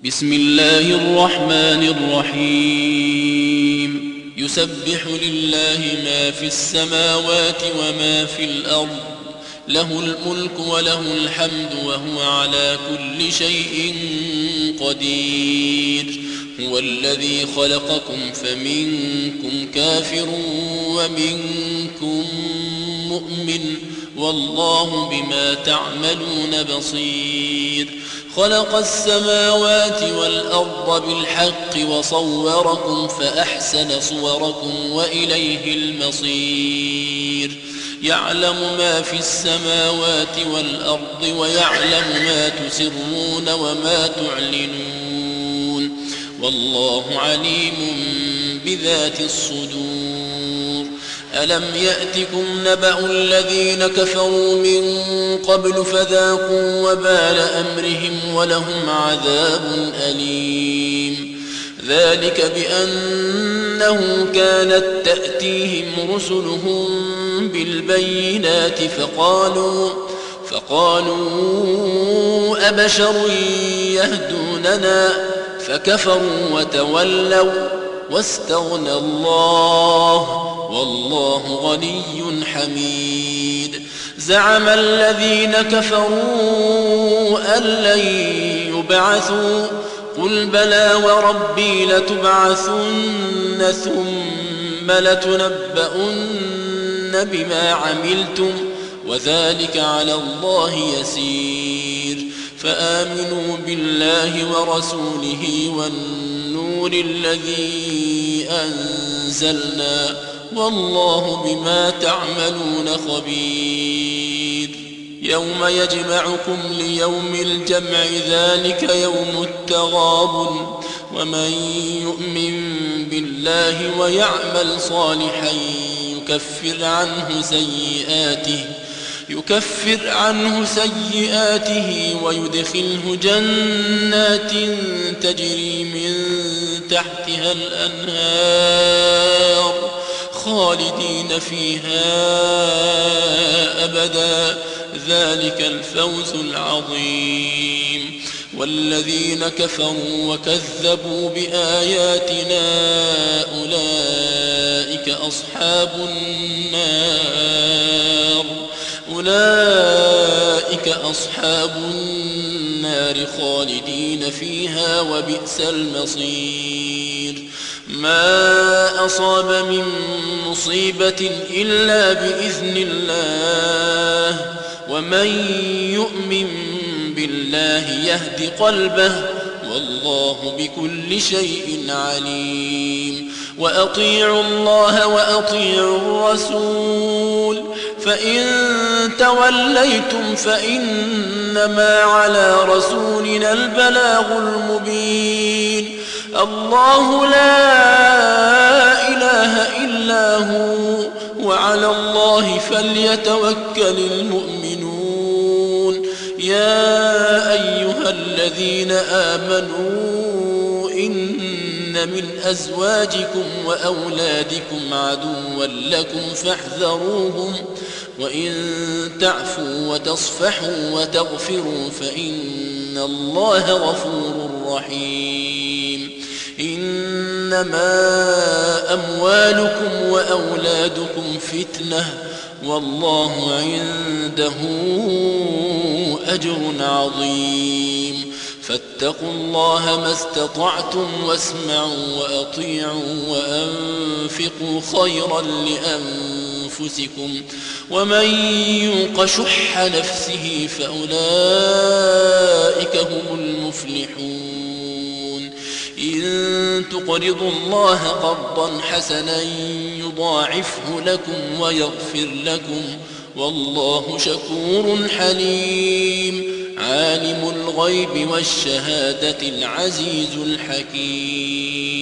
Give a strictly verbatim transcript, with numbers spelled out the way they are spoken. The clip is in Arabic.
بسم الله الرحمن الرحيم يسبح لله ما في السماوات وما في الأرض له الملك وله الحمد وهو على كل شيء قدير هو الذي خلقكم فمنكم كافر ومنكم مؤمن والله بما تعملون بصير خلق السماوات والأرض بالحق وصوركم فأحسن صوركم وإليه المصير يعلم ما في السماوات والأرض ويعلم ما تسرون وما تعلنون والله عليم بذات الصدور ألم يأتكم نبأ الذين كفروا من قبل فذاقوا وبال أمرهم ولهم عذاب أليم ذلك بأنه كانت تأتيهم رسلهم بالبينات فقالوا فقالوا أبشر يهدوننا فكفروا وتولوا واستغنى الله والله غني حميد زعم الذين كفروا أن لن يبعثوا قل بلى وربي لتبعثن ثم لتنبؤن بما عملتم وذلك على الله يسير فآمنوا بالله ورسوله والنور الذي أنزلنا والله بما تعملون خبير يوم يجمعكم ليوم الجمع ذلك يوم التغابن ومن يؤمن بالله ويعمل صالحا يكفر عنه سيئاته يكفر عنه سيئاته ويدخله جنات تجري من تحتها الأنهار خالدين فيها أبدا ذلك الفوز العظيم والذين كفروا وكذبوا بآياتنا أولئك أصحاب النار أولئك أصحاب النار خالدين فيها وبئس المصير ما أصاب من مصيبة إلا بإذن الله ومن يؤمن بالله يهد قلبه والله بكل شيء عليم وأطيعوا الله وأطيعوا الرسول فإن توليتم فإنما على رسولنا البلاغ المبين الله لا إله إلا هو وعلى الله فليتوكل المؤمنون يا أيها الذين آمنوا إن من أزواجكم وأولادكم عدوا لكم فاحذروهم وإن تعفوا وتصفحوا وتغفروا فإن الله غفور رحيم إنما أموالكم وأولادكم فتنة والله عنده أجر عظيم فاتقوا الله ما استطعتم واسمعوا وأطيعوا وأنفقوا خيرا لأنفسكم ومن يوق شح نفسه فأولئك هم المفلحون إن تقرضوا الله قرضا حسنا يضاعفه لكم ويغفر لكم والله شكور حليم عالم الغيب والشهادة العزيز الحكيم